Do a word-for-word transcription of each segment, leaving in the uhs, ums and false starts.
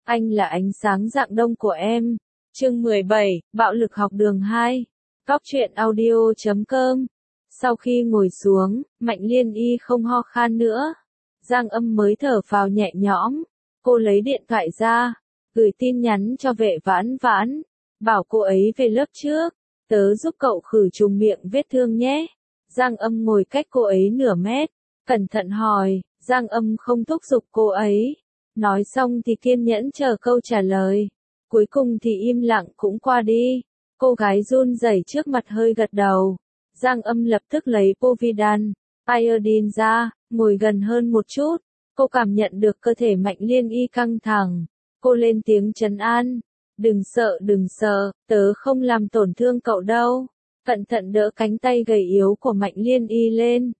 Anh là ánh sáng rạng đông của em. Chương mười bảy, Bạo lực học đường hai. Góc truyện audio chấm com. Sau khi ngồi xuống, Mạnh Liên Y không ho khan nữa. Giang Âm mới thở phào nhẹ nhõm. Cô lấy điện thoại ra, gửi tin nhắn cho Vệ Vãn Vãn, bảo cô ấy về lớp trước. Tớ giúp cậu khử trùng miệng vết thương nhé. Giang Âm ngồi cách cô ấy nửa mét, cẩn thận hỏi. Giang Âm không thúc giục cô ấy. Nói xong thì kiên nhẫn chờ câu trả lời. Cuối cùng thì im lặng cũng qua đi. Cô gái run rẩy trước mặt hơi gật đầu. Giang Âm lập tức lấy Povidone, iodine ra, ngồi gần hơn một chút. Cô cảm nhận được cơ thể Mạnh Liên Y căng thẳng. Cô lên tiếng trấn an. Đừng sợ đừng sợ, tớ không làm tổn thương cậu đâu. Cẩn thận đỡ cánh tay gầy yếu của Mạnh Liên Y lên.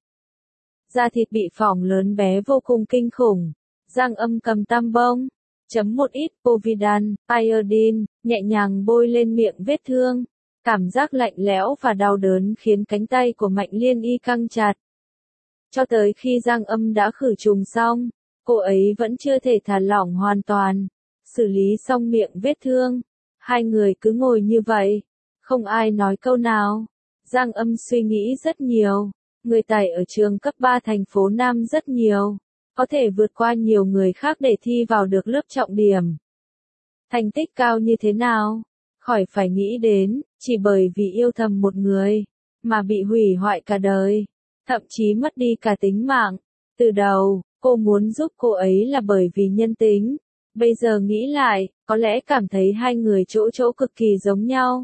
Da thịt bị phỏng lớn bé vô cùng kinh khủng. Giang Âm cầm tăm bông, chấm một ít Povidone, iodine, nhẹ nhàng bôi lên miệng vết thương. Cảm giác lạnh lẽo và đau đớn khiến cánh tay của Mạnh Liên Y căng chặt. Cho tới khi Giang Âm đã khử trùng xong, cô ấy vẫn chưa thể thả lỏng hoàn toàn. Xử lý xong miệng vết thương, hai người cứ ngồi như vậy, không ai nói câu nào. Giang Âm suy nghĩ rất nhiều, người tài ở trường cấp ba thành phố Nam rất nhiều, có thể vượt qua nhiều người khác để thi vào được lớp trọng điểm. Thành tích cao như thế nào? Khỏi phải nghĩ đến, chỉ bởi vì yêu thầm một người, mà bị hủy hoại cả đời, thậm chí mất đi cả tính mạng. Từ đầu, cô muốn giúp cô ấy là bởi vì nhân tính. Bây giờ nghĩ lại, có lẽ cảm thấy hai người chỗ chỗ cực kỳ giống nhau.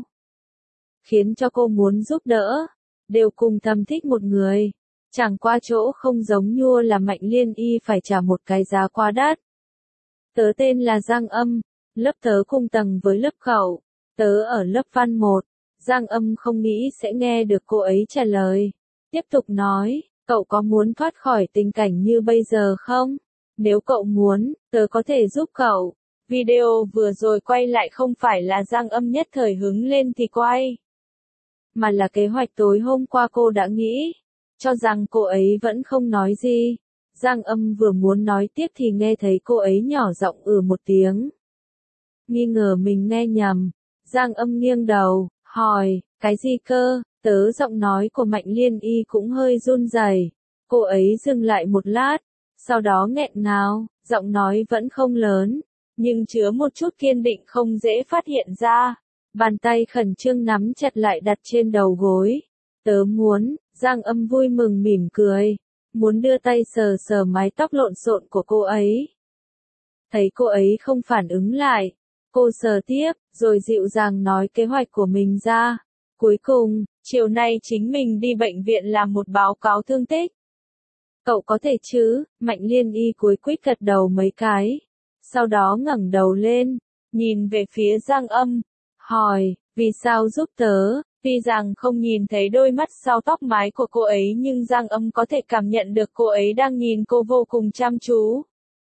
Khiến cho cô muốn giúp đỡ, đều cùng thầm thích một người. Chẳng qua chỗ không giống nhua là Mạnh Liên Y phải trả một cái giá quá đắt. Tớ tên là Giang Âm, lớp tớ cùng tầng với lớp cậu. Tớ ở lớp văn một. Giang Âm không nghĩ sẽ nghe được cô ấy trả lời. Tiếp tục nói, cậu có muốn thoát khỏi tình cảnh như bây giờ không? Nếu cậu muốn, tớ có thể giúp cậu. Video vừa rồi quay lại không phải là Giang Âm nhất thời hứng lên thì quay, mà là kế hoạch tối hôm qua cô đã nghĩ. Cho rằng cô ấy vẫn không nói gì. Giang Âm vừa muốn nói tiếp thì nghe thấy cô ấy nhỏ giọng ừ một tiếng. Nghi ngờ mình nghe nhầm. Giang Âm nghiêng đầu, hỏi, cái gì cơ? Tớ giọng nói của Mạnh Liên Y cũng hơi run rẩy. Cô ấy dừng lại một lát, sau đó nghẹn ngào, giọng nói vẫn không lớn, nhưng chứa một chút kiên định không dễ phát hiện ra. Bàn tay khẩn trương nắm chặt lại đặt trên đầu gối. Tớ muốn, Giang Âm vui mừng mỉm cười, muốn đưa tay sờ sờ mái tóc lộn xộn của cô ấy. Thấy cô ấy không phản ứng lại, cô sờ tiếp, rồi dịu dàng nói kế hoạch của mình ra. Cuối cùng, chiều nay chính mình đi bệnh viện làm một báo cáo thương tích. Cậu có thể chứ? Mạnh Liên Y cúi quýt gật đầu mấy cái. Sau đó ngẩng đầu lên, nhìn về phía Giang Âm, hỏi, vì sao giúp tớ? Tuy rằng không nhìn thấy đôi mắt sau tóc mái của cô ấy nhưng Giang Âm có thể cảm nhận được cô ấy đang nhìn cô vô cùng chăm chú.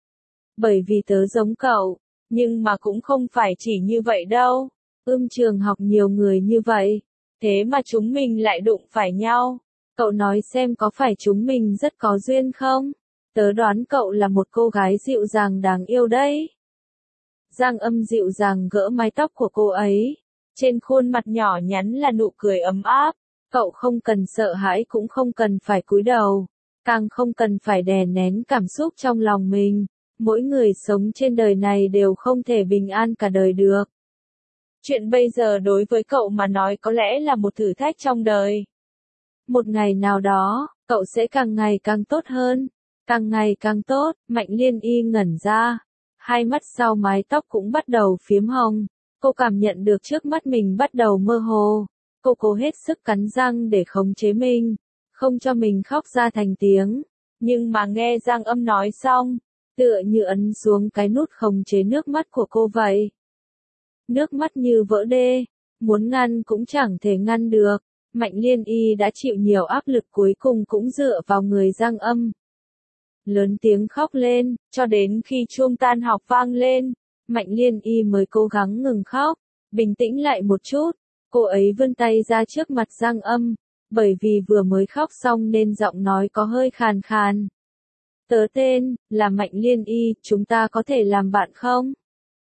Bởi vì tớ giống cậu, nhưng mà cũng không phải chỉ như vậy đâu. Ưm trường học nhiều người như vậy, thế mà chúng mình lại đụng phải nhau. Cậu nói xem có phải chúng mình rất có duyên không? Tớ đoán cậu là một cô gái dịu dàng đáng yêu đấy. Giang Âm dịu dàng gỡ mái tóc của cô ấy. Trên khuôn mặt nhỏ nhắn là nụ cười ấm áp. Cậu không cần sợ hãi cũng không cần phải cúi đầu. Càng không cần phải đè nén cảm xúc trong lòng mình. Mỗi người sống trên đời này đều không thể bình an cả đời được. Chuyện bây giờ đối với cậu mà nói có lẽ là một thử thách trong đời. Một ngày nào đó, cậu sẽ càng ngày càng tốt hơn. Càng ngày càng tốt. Mạnh Liên Y ngẩn ra. Hai mắt sau mái tóc cũng bắt đầu phiếm hồng. Cô cảm nhận được trước mắt mình bắt đầu mơ hồ. Cô cố hết sức cắn răng để khống chế mình, không cho mình khóc ra thành tiếng. Nhưng mà nghe Giang Âm nói xong, tựa như ấn xuống cái nút khống chế nước mắt của cô vậy. Nước mắt như vỡ đê, muốn ngăn cũng chẳng thể ngăn được. Mạnh Liên Y đã chịu nhiều áp lực cuối cùng cũng dựa vào người Giang Âm. Lớn tiếng khóc lên, cho đến khi chuông tan học vang lên. Mạnh Liên Y mới cố gắng ngừng khóc, bình tĩnh lại một chút. Cô ấy vươn tay ra trước mặt Giang Âm, bởi vì vừa mới khóc xong nên giọng nói có hơi khàn khàn. Tớ tên là Mạnh Liên Y, chúng ta có thể làm bạn không?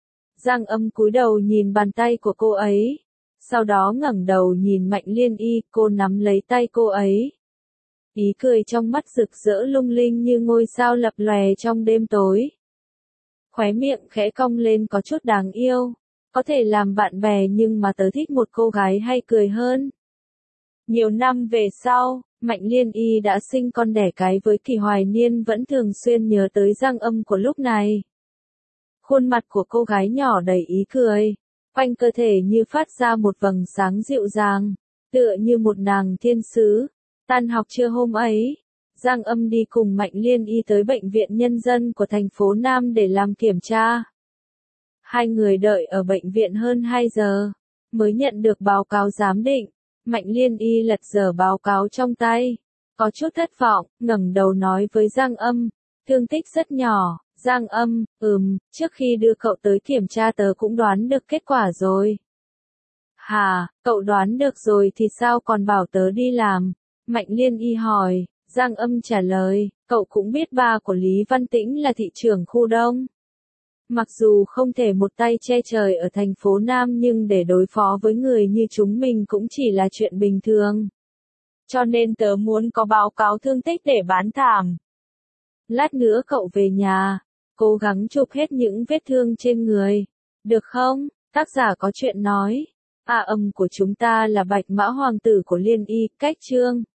Giang Âm cúi đầu nhìn bàn tay của cô ấy. Sau đó ngẩng đầu nhìn Mạnh Liên Y, cô nắm lấy tay cô ấy. Ý cười trong mắt rực rỡ lung linh như ngôi sao lập lòe trong đêm tối. Khóe miệng khẽ cong lên có chút đáng yêu. Có thể làm bạn bè nhưng mà tớ thích một cô gái hay cười hơn. Nhiều năm về sau, Mạnh Liên Y đã sinh con đẻ cái với Kỳ Hoài Niên vẫn thường xuyên nhớ tới Giang Âm của lúc này. Khuôn mặt của cô gái nhỏ đầy ý cười, quanh cơ thể như phát ra một vầng sáng dịu dàng, tựa như một nàng thiên sứ. Tan học trưa hôm ấy, Giang Âm đi cùng Mạnh Liên Y tới bệnh viện nhân dân của thành phố Nam để làm kiểm tra. Hai người đợi ở bệnh viện hơn hai giờ, mới nhận được báo cáo giám định. Mạnh Liên Y lật dở báo cáo trong tay, có chút thất vọng, ngẩng đầu nói với Giang Âm, thương tích rất nhỏ. Giang Âm, ừm, trước khi đưa cậu tới kiểm tra tớ cũng đoán được kết quả rồi. Hà, cậu đoán được rồi thì sao còn bảo tớ đi làm? Mạnh Liên Y hỏi. Giang Âm trả lời, cậu cũng biết ba của Lý Văn Tĩnh là thị trưởng khu Đông. Mặc dù không thể một tay che trời ở thành phố Nam nhưng để đối phó với người như chúng mình cũng chỉ là chuyện bình thường. Cho nên tớ muốn có báo cáo thương tích để bán thảm. Lát nữa cậu về nhà, cố gắng chụp hết những vết thương trên người. Được không? Tác giả có chuyện nói. A Âm của chúng ta là Bạch Mã Hoàng tử của Liên Y, cách chương.